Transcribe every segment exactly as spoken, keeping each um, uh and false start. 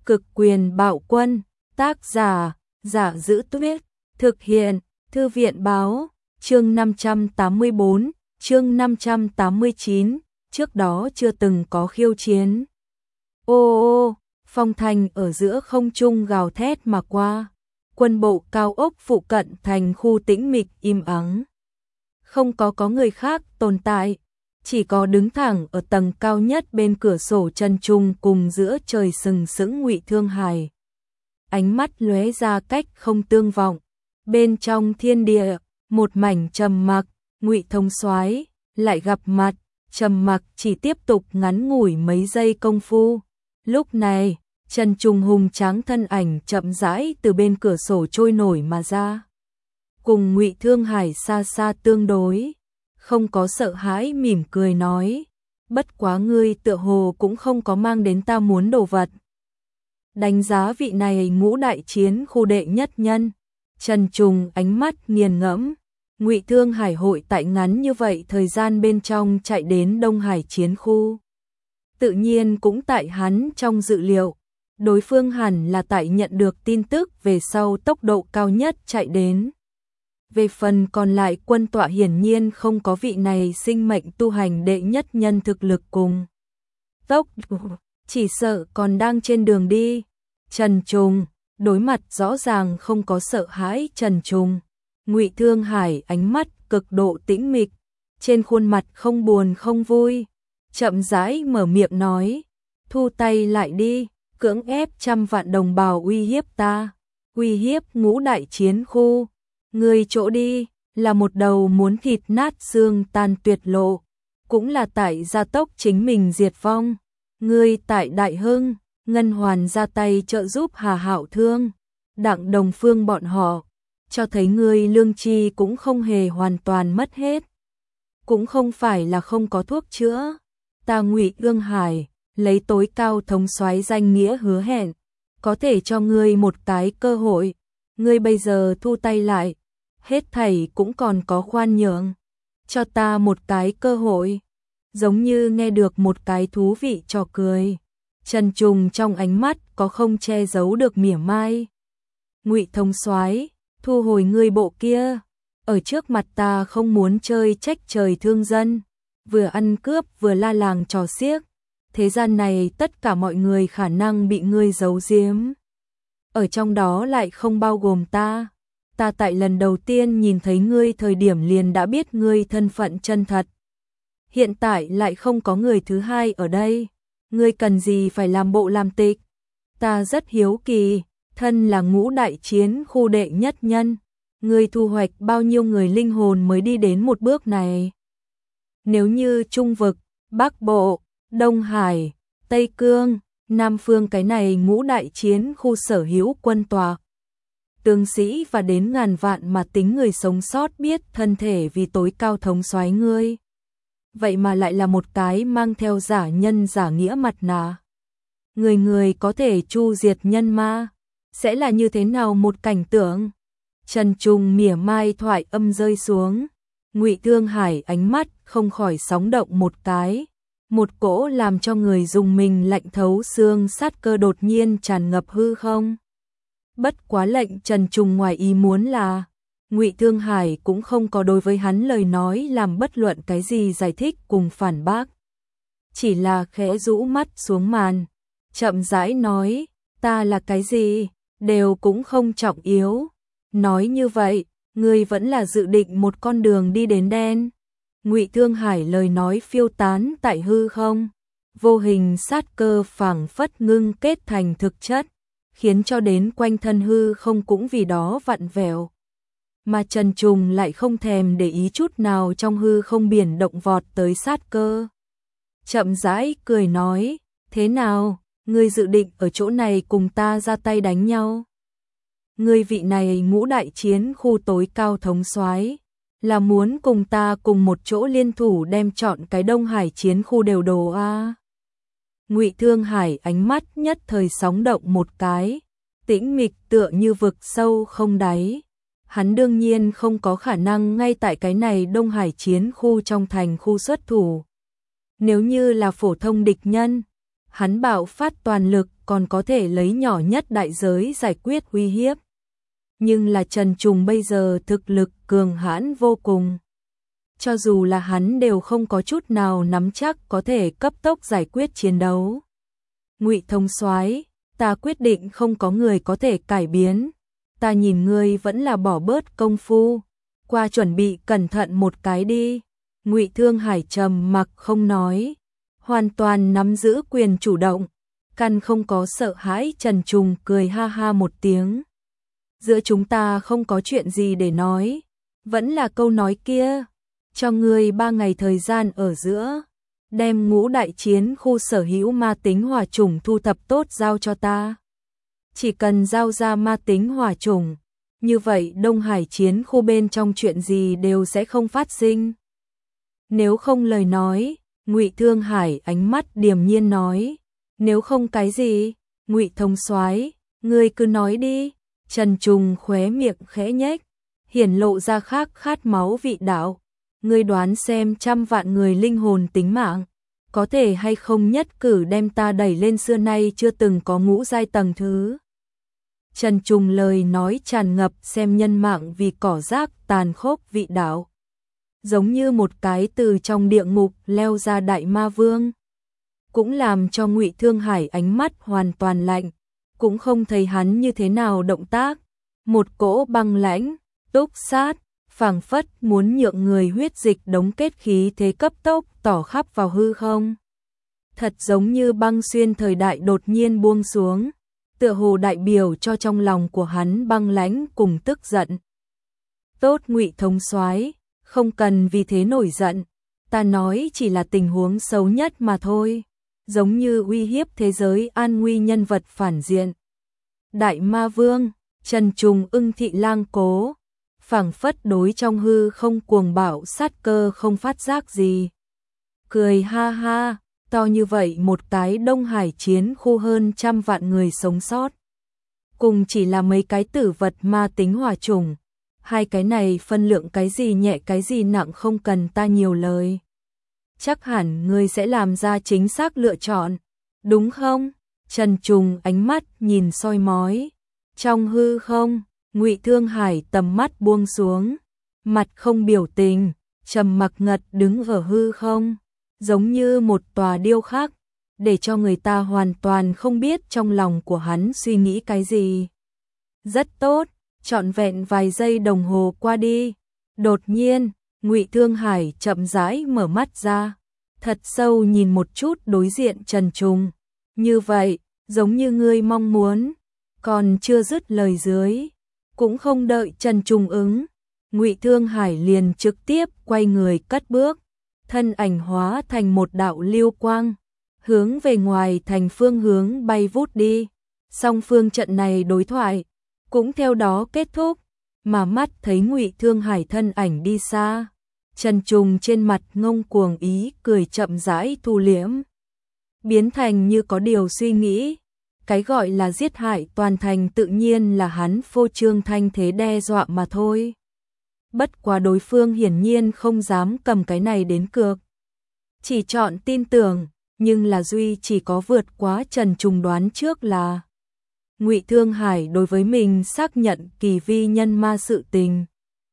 Cực quyền bạo quân, tác giả, Giả Giữ Tuyết, thực hiện, Thư viện báo, chương năm trăm tám mươi bốn, chương năm trăm tám mươi chín, trước đó chưa từng có khiêu chiến. Ô ô, phong thành ở giữa không trung gào thét mà qua, quân bộ cao ốc phụ cận thành khu tĩnh mịch im ắng. Không có có người khác tồn tại, chỉ có đứng thẳng ở tầng cao nhất bên cửa sổ Trần Trung cùng giữa trời sừng sững Ngụy Thương Hải. Ánh mắt lóe ra cách không tương vọng, bên trong thiên địa, một mảnh trầm mặc, Ngụy Thông Soái lại gặp mặt, trầm mặc chỉ tiếp tục ngắn ngủi mấy giây công phu. Lúc này, Trần Trung hùng tráng thân ảnh chậm rãi từ bên cửa sổ trôi nổi mà ra. Cùng Ngụy Thương Hải xa xa tương đối, không có sợ hãi mỉm cười nói, bất quá ngươi tựa hồ cũng không có mang đến ta muốn đồ vật. Đánh giá vị này ngũ đại chiến khu đệ nhất nhân, Trần Trung ánh mắt nghiền ngẫm, Ngụy Thương Hải hội tại ngắn như vậy thời gian bên trong chạy đến Đông Hải chiến khu. Tự nhiên cũng tại hắn trong dự liệu, đối phương hẳn là tại nhận được tin tức về sau tốc độ cao nhất chạy đến. Về phần còn lại quân tọa hiển nhiên không có vị này sinh mệnh tu hành đệ nhất nhân thực lực cùng. Tốc chỉ sợ còn đang trên đường đi. Trần Trung, đối mặt rõ ràng không có sợ hãi Trần Trung. Ngụy Thương Hải ánh mắt cực độ tĩnh mịch, trên khuôn mặt không buồn không vui. Chậm rãi mở miệng nói, thu tay lại đi, cưỡng ép trăm vạn đồng bào uy hiếp ta, uy hiếp ngũ đại chiến khu. Người chỗ đi, là một đầu muốn thịt nát xương tan tuyệt lộ, cũng là tại gia tốc chính mình diệt vong. Người tại Đại Hưng, Ngân Hoàn ra tay trợ giúp Hà Hạo Thương, Đặng Đồng Phương bọn họ, cho thấy người lương tri cũng không hề hoàn toàn mất hết. Cũng không phải là không có thuốc chữa. Ta Ngụy Thương Hải, lấy tối cao thống soái danh nghĩa hứa hẹn, có thể cho ngươi một cái cơ hội. Ngươi bây giờ thu tay lại, hết thảy cũng còn có khoan nhượng. Cho ta một cái cơ hội. Giống như nghe được một cái thú vị trò cười. Trần Trung trong ánh mắt có không che giấu được mỉa mai. Ngụy thống soái, thu hồi ngươi bộ kia. Ở trước mặt ta không muốn chơi trách trời thương dân. Vừa ăn cướp vừa la làng trò xiếc. Thế gian này tất cả mọi người khả năng bị ngươi giấu giếm. Ở trong đó lại không bao gồm ta. Ta tại lần đầu tiên nhìn thấy ngươi thời điểm liền đã biết ngươi thân phận chân thật. Hiện tại lại không có người thứ hai ở đây. Ngươi cần gì phải làm bộ làm tịch. Ta rất hiếu kỳ, thân là ngũ đại chiến khu đệ nhất nhân. Ngươi thu hoạch bao nhiêu người linh hồn mới đi đến một bước này. Nếu như Trung Vực, Bắc Bộ, Đông Hải, Tây Cương, Nam Phương cái này ngũ đại chiến khu sở hữu quân tòa. Tướng sĩ và đến ngàn vạn mà tính người sống sót biết thân thể vì tối cao thống soái ngươi. Vậy mà lại là một cái mang theo giả nhân giả nghĩa mặt nạ. Người người có thể chu diệt nhân ma. Sẽ là như thế nào một cảnh tượng? Trần Trung mỉa mai thoại âm rơi xuống. Ngụy Thương Hải ánh mắt không khỏi sóng động một cái. Một cỗ làm cho người dùng mình lạnh thấu xương sát cơ đột nhiên tràn ngập hư không. Bất quá lệnh Trần Trung ngoài ý muốn là Ngụy Thương Hải cũng không có đối với hắn lời nói làm bất luận cái gì giải thích cùng phản bác. Chỉ là khẽ rũ mắt xuống màn, chậm rãi nói, ta là cái gì, đều cũng không trọng yếu. Nói như vậy, ngươi vẫn là dự định một con đường đi đến đen. Ngụy Thương Hải lời nói phiêu tán tại hư không, vô hình sát cơ phảng phất ngưng kết thành thực chất, khiến cho đến quanh thân hư không cũng vì đó vặn vẹo. Mà Trần Trung lại không thèm để ý chút nào trong hư không biển động vọt tới sát cơ. Chậm rãi cười nói, thế nào, ngươi dự định ở chỗ này cùng ta ra tay đánh nhau? Ngươi vị này ngũ đại chiến khu tối cao thống soái, là muốn cùng ta cùng một chỗ liên thủ đem chọn cái Đông Hải chiến khu đều đồ a? Ngụy Thương Hải ánh mắt nhất thời sóng động một cái, tĩnh mịch tựa như vực sâu không đáy. Hắn đương nhiên không có khả năng ngay tại cái này Đông Hải chiến khu trong thành khu xuất thủ. Nếu như là phổ thông địch nhân, hắn bạo phát toàn lực còn có thể lấy nhỏ nhất đại giới giải quyết uy hiếp. Nhưng là Trần Trùng bây giờ thực lực cường hãn vô cùng. Cho dù là hắn đều không có chút nào nắm chắc có thể cấp tốc giải quyết chiến đấu. Ngụy Thống soái, ta quyết định không có người có thể cải biến. Ta nhìn ngươi vẫn là bỏ bớt công phu, qua chuẩn bị cẩn thận một cái đi. Ngụy Thương Hải trầm mặc không nói, hoàn toàn nắm giữ quyền chủ động, căn không có sợ hãi. Trần Trùng cười ha ha một tiếng. Giữa chúng ta không có chuyện gì để nói, vẫn là câu nói kia, cho ngươi ba ngày thời gian ở giữa, đem ngũ đại chiến khu sở hữu ma tính hỏa chủng thu thập tốt giao cho ta. Chỉ cần giao ra ma tính hỏa chủng, như vậy Đông Hải chiến khu bên trong chuyện gì đều sẽ không phát sinh. Nếu không lời nói, Ngụy Thương Hải ánh mắt điềm nhiên nói, nếu không cái gì, Ngụy Thống soái, ngươi cứ nói đi. Trần Trùng khóe miệng khẽ nhếch, hiển lộ ra khác khát máu vị đạo. Ngươi đoán xem trăm vạn người linh hồn tính mạng, có thể hay không nhất cử đem ta đẩy lên xưa nay chưa từng có ngũ giai tầng thứ. Trần Trùng lời nói tràn ngập xem nhân mạng vì cỏ rác tàn khốc vị đạo. Giống như một cái từ trong địa ngục leo ra đại ma vương. Cũng làm cho Ngụy Thương Hải ánh mắt hoàn toàn lạnh, cũng không thấy hắn như thế nào động tác. Một cỗ băng lãnh, túc sát, phảng phất muốn nhượng người huyết dịch đống kết khí thế cấp tốc tỏ khắp vào hư không. Thật giống như băng xuyên thời đại đột nhiên buông xuống, tựa hồ đại biểu cho trong lòng của hắn băng lãnh cùng tức giận. Tốt Ngụy Thống soái, không cần vì thế nổi giận, ta nói chỉ là tình huống xấu nhất mà thôi, giống như uy hiếp thế giới an nguy nhân vật phản diện. Đại ma vương, Trần Trùng ưng thị lang cố, phảng phất đối trong hư không cuồng bạo sát cơ không phát giác gì. Cười ha ha, to như vậy một cái Đông Hải chiến khu hơn trăm vạn người sống sót. Cùng chỉ là mấy cái tử vật ma tính hỏa chủng, hai cái này phân lượng cái gì nhẹ cái gì nặng không cần ta nhiều lời. Chắc hẳn ngươi sẽ làm ra chính xác lựa chọn, đúng không? Trần Trùng ánh mắt nhìn soi mói. Trong hư không, Ngụy Thương Hải tầm mắt buông xuống, mặt không biểu tình, trầm mặc ngật đứng ở hư không, giống như một tòa điêu khắc, để cho người ta hoàn toàn không biết trong lòng của hắn suy nghĩ cái gì. Rất tốt, trọn vẹn vài giây đồng hồ qua đi, đột nhiên, Ngụy Thương Hải chậm rãi mở mắt ra, thật sâu nhìn một chút đối diện Trần Trùng. Như vậy, giống như ngươi mong muốn. Còn chưa dứt lời dưới, cũng không đợi Trần Trùng ứng, Ngụy Thương Hải liền trực tiếp quay người cất bước, thân ảnh hóa thành một đạo lưu quang, hướng về ngoài thành phương hướng bay vút đi. Song phương trận này đối thoại cũng theo đó kết thúc, mà mắt thấy Ngụy Thương Hải thân ảnh đi xa, Trần Trùng trên mặt ngông cuồng ý cười chậm rãi thu liễm, biến thành như có điều suy nghĩ. Cái gọi là giết hại toàn thành tự nhiên là hắn phô trương thanh thế đe dọa mà thôi. Bất quá đối phương hiển nhiên không dám cầm cái này đến cược. Chỉ chọn tin tưởng, nhưng là duy chỉ có vượt quá Trần Trùng đoán trước là Ngụy Thương Hải đối với mình xác nhận kỳ vi nhân ma sự tình.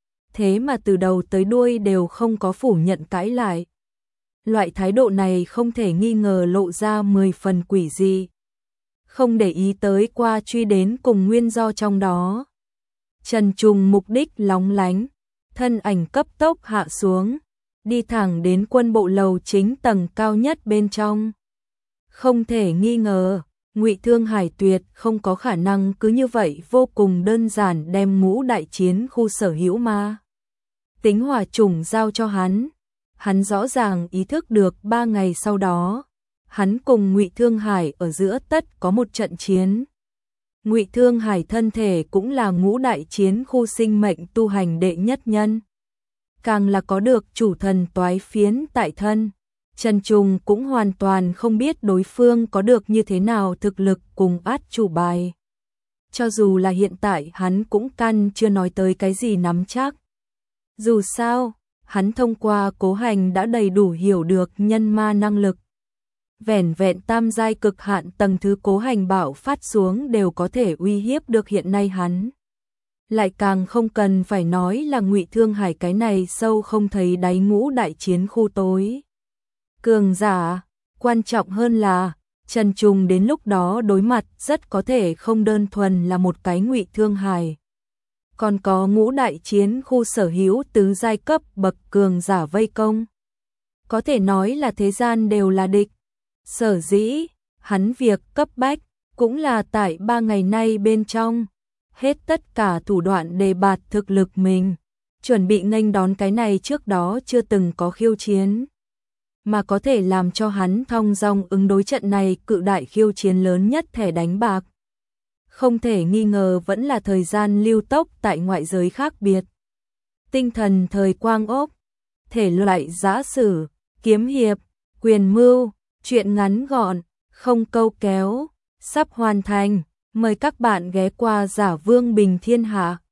Thế mà từ đầu tới đuôi đều không có phủ nhận cãi lại. Loại thái độ này không thể nghi ngờ lộ ra mười phần quỷ dị. Không để ý tới qua truy đến cùng nguyên do trong đó. Trần Trùng mục đích lóng lánh, thân ảnh cấp tốc hạ xuống, đi thẳng đến quân bộ lầu chính tầng cao nhất bên trong. Không thể nghi ngờ, Ngụy Thương Hải tuyệt không có khả năng cứ như vậy vô cùng đơn giản đem ngũ đại chiến khu sở hữu ma tính hỏa chủng giao cho hắn. Hắn rõ ràng ý thức được ba ngày sau đó, hắn cùng Ngụy Thương Hải ở giữa tất có một trận chiến. Ngụy Thương Hải thân thể cũng là ngũ đại chiến khu sinh mệnh tu hành đệ nhất nhân, càng là có được chủ thần toái phiến tại thân. Trần Trùng cũng hoàn toàn không biết đối phương có được như thế nào thực lực cùng át chủ bài. Cho dù là hiện tại hắn cũng căn chưa nói tới cái gì nắm chắc. Dù sao, hắn thông qua cố hành đã đầy đủ hiểu được nhân ma năng lực. vẻn vẹn tam giai cực hạn tầng thứ cố hành bạo phát xuống đều có thể uy hiếp được hiện nay hắn. Lại càng không cần phải nói là Ngụy Thương Hải cái này sâu không thấy đáy ngũ đại chiến khu tối cường giả, quan trọng hơn là Trần Trùng đến lúc đó đối mặt rất có thể không đơn thuần là một cái Ngụy Thương Hải, còn có ngũ đại chiến khu sở hữu tứ giai cấp bậc cường giả vây công. Có thể nói là thế gian đều là địch. Sở dĩ, hắn việc cấp bách cũng là tại ba ngày nay bên trong hết tất cả thủ đoạn đề bạt thực lực mình, chuẩn bị nghênh đón cái này trước đó chưa từng có khiêu chiến, mà có thể làm cho hắn thong dong ứng đối trận này cự đại khiêu chiến lớn nhất thẻ đánh bạc. Không thể nghi ngờ vẫn là thời gian lưu tốc tại ngoại giới khác biệt. Tinh thần thời quang ốc, thể loại giã sử, kiếm hiệp, quyền mưu, truyện ngắn gọn, không câu kéo, sắp hoàn thành. Mời các bạn ghé qua Giả Vương Bình Thiên Hạ.